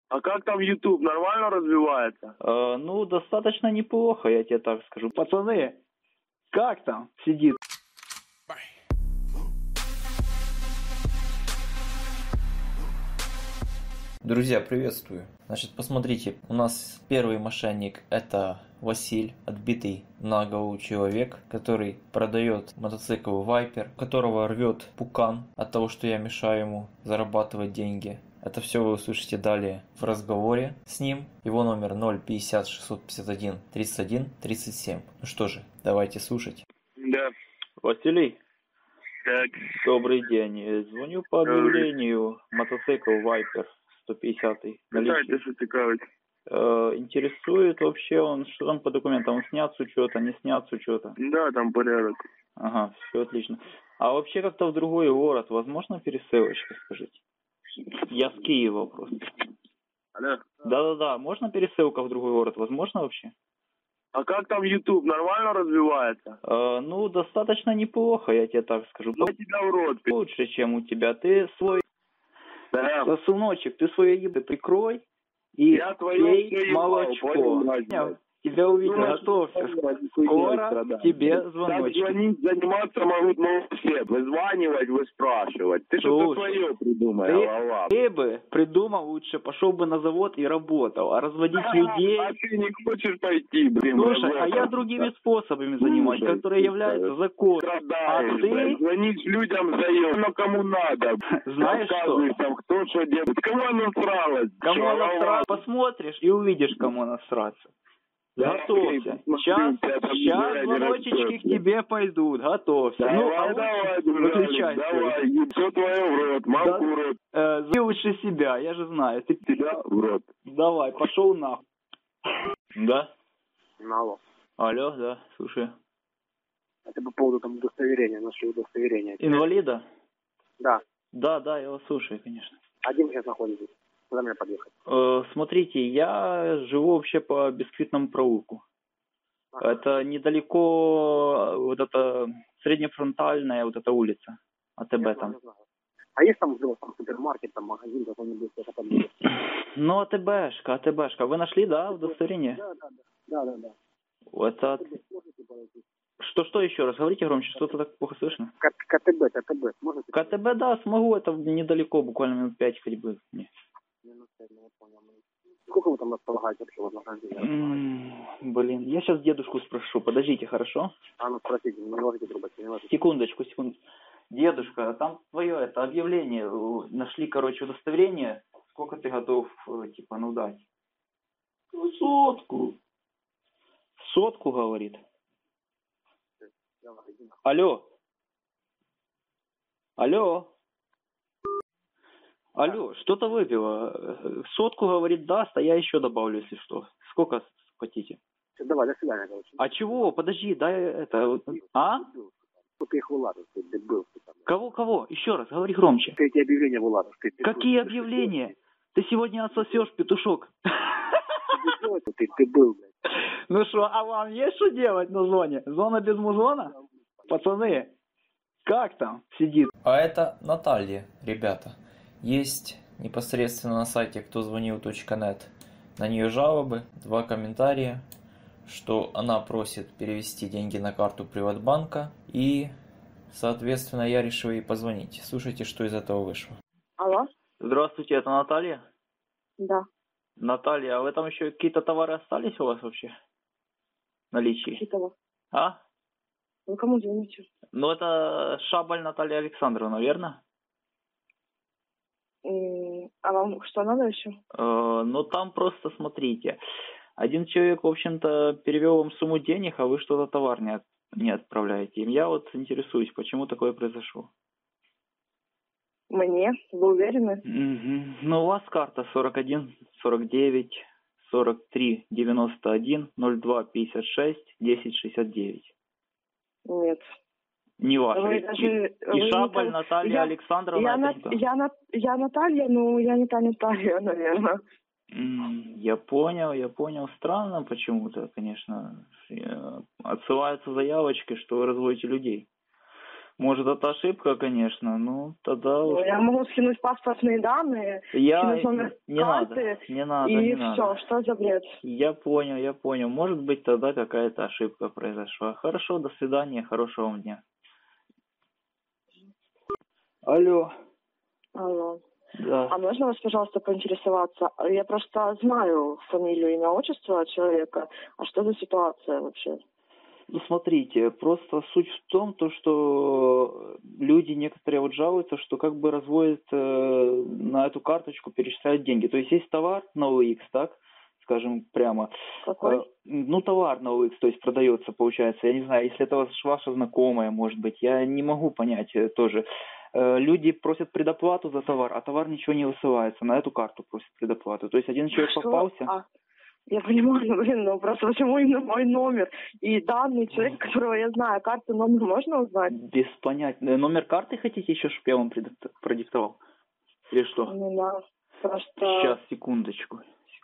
А как там YouTube? Нормально развивается? Ну, достаточно неплохо, я тебе так скажу. Пацаны, как там сидит? Друзья, приветствую. Значит, посмотрите, у нас первый мошенник – это Василь, отбитый на голову человек, который продает мотоцикл Viper, которого рвет пукан от того, что я мешаю ему зарабатывать деньги. Это все вы услышите далее в разговоре с ним. Его номер 050 651 31 37. Ну что же, давайте слушать. Да. Василий, Так. добрый день. Звоню по объявлению мотоцикл Viper 150-й. Питайте, что цікавить. Интересует вообще он, что там по документам? Он снят с учета, не снят с учета? Да, там порядок. Ага, все отлично. А вообще как-то в другой город возможно пересылочка, скажите? Я с Киева просто. Алло. Да-да-да, можно пересылка в другой город? Возможно вообще? А как там YouTube? Нормально развивается? Ну, достаточно неплохо, я тебе так скажу. Ну, тебя в рот. Лучше, чем у тебя. Ты свой... Да. Сосуночек, ты свое ебы прикрой и Я твое все пей ебал, молочко. понял? Тебя увидел, готовься. Скоро тебе Так звоночек. звонить, заниматься могут все. Вызванивать, выспрашивать. Ты что-то свое придумай, голова. Ты бы придумал лучше, пошел бы на завод и работал. А разводить людей... А ты не хочешь пойти, блин. Слушай, а я другими способами занимаюсь, которые являются законом. А ты... Звонишь людям заеб, но кому надо. Знаешь что? Там, кто что делает. Кому насралось? Кому насралось? Посмотришь и увидишь, кому насраться. Готовься. Сейчас звоночечки к тебе пойдут. Готовься. Давай, выключай. Давай, все твое в рот, мамку в рот. Ты лучше себя, я же знаю. Ты тебя в рот. Давай, пошел нахуй. Да? Алло. Алло, да, слушай. Это по поводу там удостоверения, нашего удостоверения. Инвалида? Да. Да, я вас слушаю, конечно. А где вы сейчас находитесь? Куда мне подъехать? Смотрите, я живу вообще по Бисквитному проулку. Ага. Это недалеко вот эта среднефронтальная вот эта улица. АТБ я там. Знаю. А есть там супермаркет, там магазин какой-нибудь? Ну, АТБшка. Вы нашли, да, удостоверение? Да. Это... Что еще раз? Говорите громче, что-то так плохо слышно. КТБ. Сможете? КТБ, да, смогу. Это недалеко, буквально минут 5 ходьбы. Сколько вы там располагаете вообще вознаграждения? Блин, я сейчас дедушку спрошу. Подождите, хорошо? Ну спросите, не ложите трубочки, не ложите. Секундочку. Дедушка, там твое это объявление. Нашли, короче, удостоверение. Сколько ты готов, дать? 100. 100, говорит. Алло, что-то выпила. 100, говорит, даст, а я еще добавлю, если что. Сколько хотите? Давай, до свидания, короче. А чего? Подожди, дай это... А? Ты их вылазишь, ты дебил. Кого? Еще раз, говори громче. Ты эти объявления вылазишь. Какие объявления? Ты сегодня отсосешь, петушок. Ты дебил, блядь. Ну что, а вам есть что делать на зоне? Зона без музона? Пацаны, как там сидит? А это Наталья, ребята. Есть непосредственно на сайте ktoзвонил.нет на нее жалобы, 2 комментария, что она просит перевести деньги на карту Приватбанка, и, соответственно, я решил ей позвонить. Слушайте, что из этого вышло. Алло? Здравствуйте, это Наталья? Да. Наталья, а в этом еще какие-то товары остались у вас вообще? В наличии? Какие-то? А? Вы кому звоните? Ну, это Шабаль Наталья Александровна, верно? А вам что надо еще? Ну, там просто смотрите. Один человек, в общем-то, перевел вам сумму денег, а вы что-то товар не отправляете им. Я вот интересуюсь, почему такое произошло. Мне? Вы уверены? Угу. Ну, у вас карта 41, 49, 43, 91, 02, 56, 10, 69. Нет. Не ваша. Даже, и Шабаль Наталья Александровна. Я Наталья, но я не та Наталья, наверное. Я понял. Странно почему-то, конечно. Отсылаются заявочки, что вы разводите людей. Может, это ошибка, конечно, ну, тогда уж... Я могу скинуть паспортные данные, скинуть номер Не карты, надо, и не все. надо. Что за бред? Я понял. Может быть, тогда какая-то ошибка произошла. Хорошо, до свидания, хорошего вам дня. Алло. Алло. Да. А можно вас, пожалуйста, поинтересоваться? Я просто знаю фамилию, имя, отчество человека. А что за ситуация вообще? Ну, смотрите, просто суть в том, что люди некоторые вот жалуются, что как бы разводят на эту карточку, перечисляют деньги. То есть есть товар на OLX, так, скажем прямо. Какой? Ну, товар на OLX, то есть продается, получается. Я не знаю, если это ваша знакомая, может быть, я не могу понять тоже. Люди просят предоплату за товар, а товар ничего не высылается. На эту карту просят предоплату. То есть один человек попался... Я понимаю, но просто почему именно мой номер и данные человека, которого я знаю, карту, номер можно узнать? Без понятия. Номер карты хотите еще, чтобы я вам продиктовал? Или что? Ну да, просто... Сейчас, секундочку.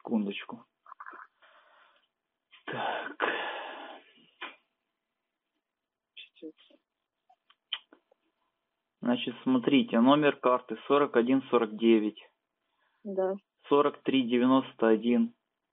Так. Значит, смотрите, номер карты 4149. Да. 4391.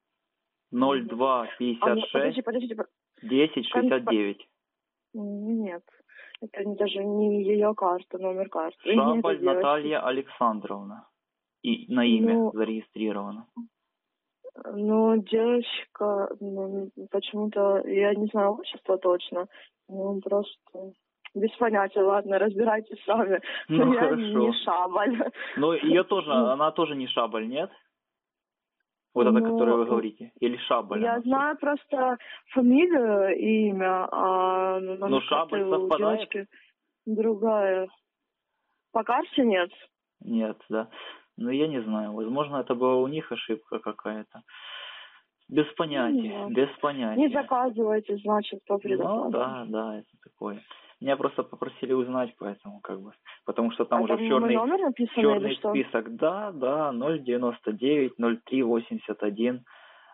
0256. Подождите. 1069. Нет, это даже не ее карта, номер карты. Шабаль Наталья Александровна. И на имя зарегистрировано. Ну, девочка, почему-то, я не знаю отчество точно, просто без понятия, ладно, разбирайтесь сами. Ну, я хорошо. Не Шабаль. Но ее тоже, она тоже не Шабаль, нет? Вот это, которое вы говорите. Или Шабаль? Я знаю просто фамилию и имя, а но Шабаль совпадает? девочки другая. По карте нет? Нет, да. Ну, я не знаю. Возможно, это была у них ошибка какая-то. Без понятия. Не заказывайте, значит, по предоплате. Ну, да, это такое. Меня просто попросили узнать, поэтому как бы... Потому что там уже черный список. Да, 099 03 81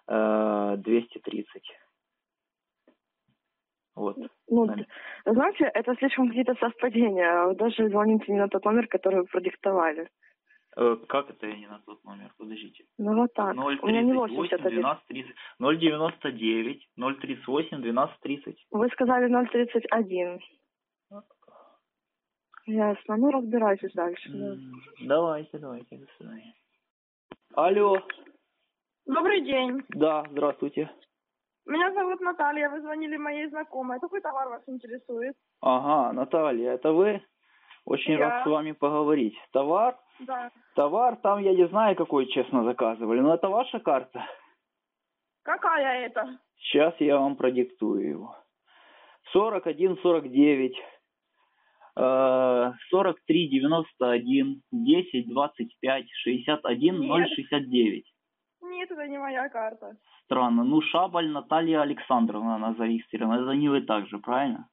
230. Вот. Ну, знаете, это слишком какие-то совпадения. Вы даже звоните не на тот номер, который вы продиктовали. Как это я не на тот номер? Подождите. Ну вот так. 038 у меня не 81. 12 30. 099 038 12 30. Вы сказали 031. Ясно. Ну, разбирайтесь дальше. Давайте. До свидания. Алло. Добрый день. Да, здравствуйте. Меня зовут Наталья, вы звонили моей знакомой. Какой товар вас интересует? Ага, Наталья, это вы? Очень рад с вами поговорить. Товар? Да. Товар там я не знаю, какой честно заказывали, но это ваша карта? Какая это? Сейчас я вам продиктую его. 4149, 4391, 1025, 61 069. Нет, это не моя карта. Странно. Ну, Шабаль Наталья Александровна, она зарегистрирована. Это не вы также, правильно?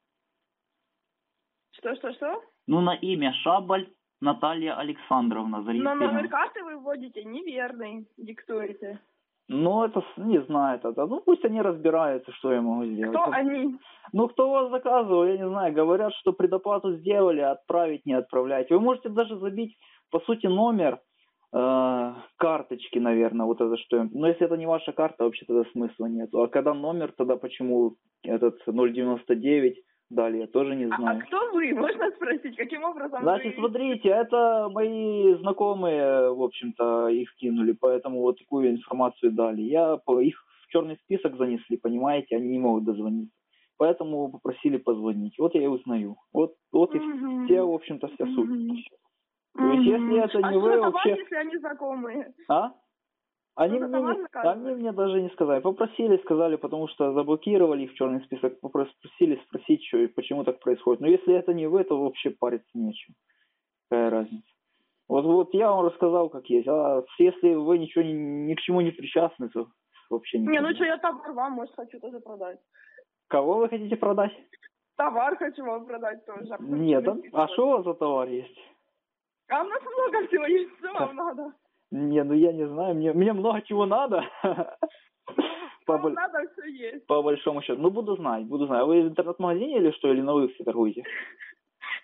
Что? Ну, на имя Шабаль Наталья Александровна зарегистрирована. Но номер карты вы вводите неверный, диктуете. Ну, это, не знаю, это. Ну, пусть они разбираются, что я могу сделать. Кто они? Ну, кто вас заказывал, я не знаю. Говорят, что предоплату сделали, отправить не отправлять. Вы можете даже забить, по сути, номер карточки, наверное, вот это что. Но если это не ваша карта, вообще тогда смысла нет. А когда номер, тогда почему этот 099 дали, я тоже не знаю. А кто вы? Можно спросить, каким образом Значит, вы... смотрите, это мои знакомые, в общем-то, их кинули, поэтому вот такую информацию дали. Их в черный список занесли, понимаете, они не могут дозвониться. Поэтому попросили позвонить. Вот я и узнаю. Вот и все, в общем-то, вся суть. То есть, если это не вы, вообще... А если они знакомые? А? Они мне даже не сказали. Попросили, сказали, потому что заблокировали их в черный список. Попросили спросить, что и почему так происходит. Но если это не вы, то вообще париться нечем. Какая разница? Вот я вам рассказал, как есть. А если вы ничего ни к чему не причастны, то вообще не. Не, ну что, я товар вам, может, хочу тоже продать. Кого вы хотите продать? Товар хочу вам продать тоже. Нет, а что у вас за товар есть? А у нас много всего есть, что вам надо? Не, ну я не знаю, мне много чего надо. Вам надо все есть. По большому счету. Ну, буду знать. А вы в интернет-магазине или что, или на улице торгуете?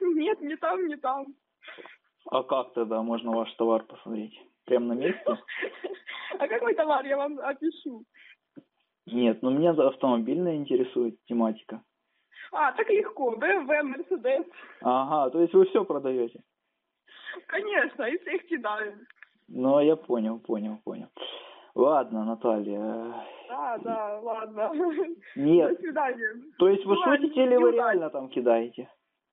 Нет, не там, не там. А как тогда можно ваш товар посмотреть? Прямо на месте? А какой товар я вам опишу? Нет, ну меня автомобильная интересует тематика. А, так легко. BMW, Mercedes. Ага, то есть вы все продаете? Конечно, и всех кидаю. Ну, я понял. Ладно, Наталья. Да, ладно. Нет. До свидания. То есть вы Бывает, шутите или вы неудачно. реально там кидаете?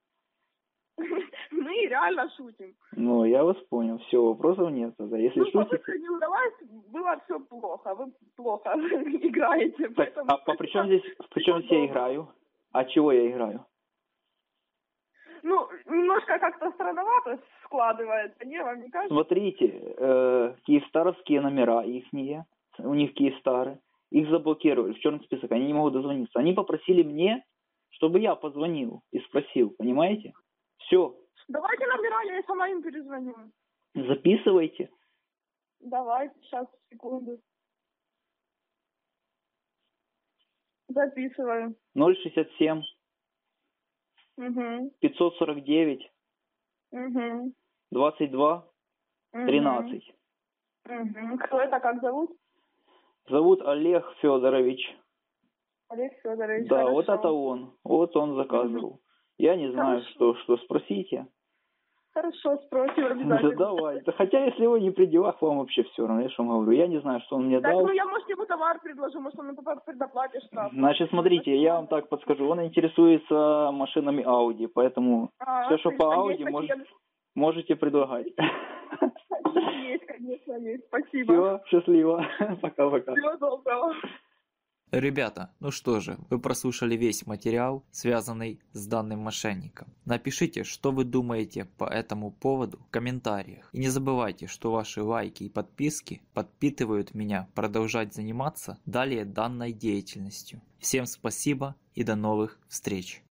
Мы реально шутим. Ну, я вас понял. Все, вопросов нет тогда. Если шутите... попытка не удалась, было все плохо. Вы плохо играете. Так, Поэтому... а при чем здесь я играю? А чего я играю? Ну, немножко как-то странновато складывается, не, вам не кажется? Смотрите, киевстаровские номера ихние, у них Киевстары, их заблокировали в черный список, они не могут дозвониться. Они попросили мне, чтобы я позвонил и спросил, понимаете? Все, Давайте номера, я и сама им перезвоню. записывайте. Давайте, сейчас, секунду. Записываю. 067 Угу. 549 Угу. 22 13. Угу. Кто это, как зовут? Зовут Олег Федорович. Олег Федорович. Да, хорошо. вот это он. Вот он заказывал. Я не знаю, что спросите. Хорошо, спросим Да обязательно. давай. Да хотя, если вы не при делах, вам вообще все равно, я же вам говорю. Я не знаю, что он мне Так, дал. ну я, может, ему товар предложу, может, он на предоплате штраф. Значит, смотрите, я вам так подскажу. Он интересуется машинами Audi, поэтому все, что по Audi, можете предлагать. Есть, конечно, есть. Спасибо. Все, счастливо. Пока-пока. Всего доброго. Ребята, ну что же, вы прослушали весь материал, связанный с данным мошенником. Напишите, что вы думаете по этому поводу в комментариях. И не забывайте, что ваши лайки и подписки подпитывают меня продолжать заниматься далее данной деятельностью. Всем спасибо и до новых встреч!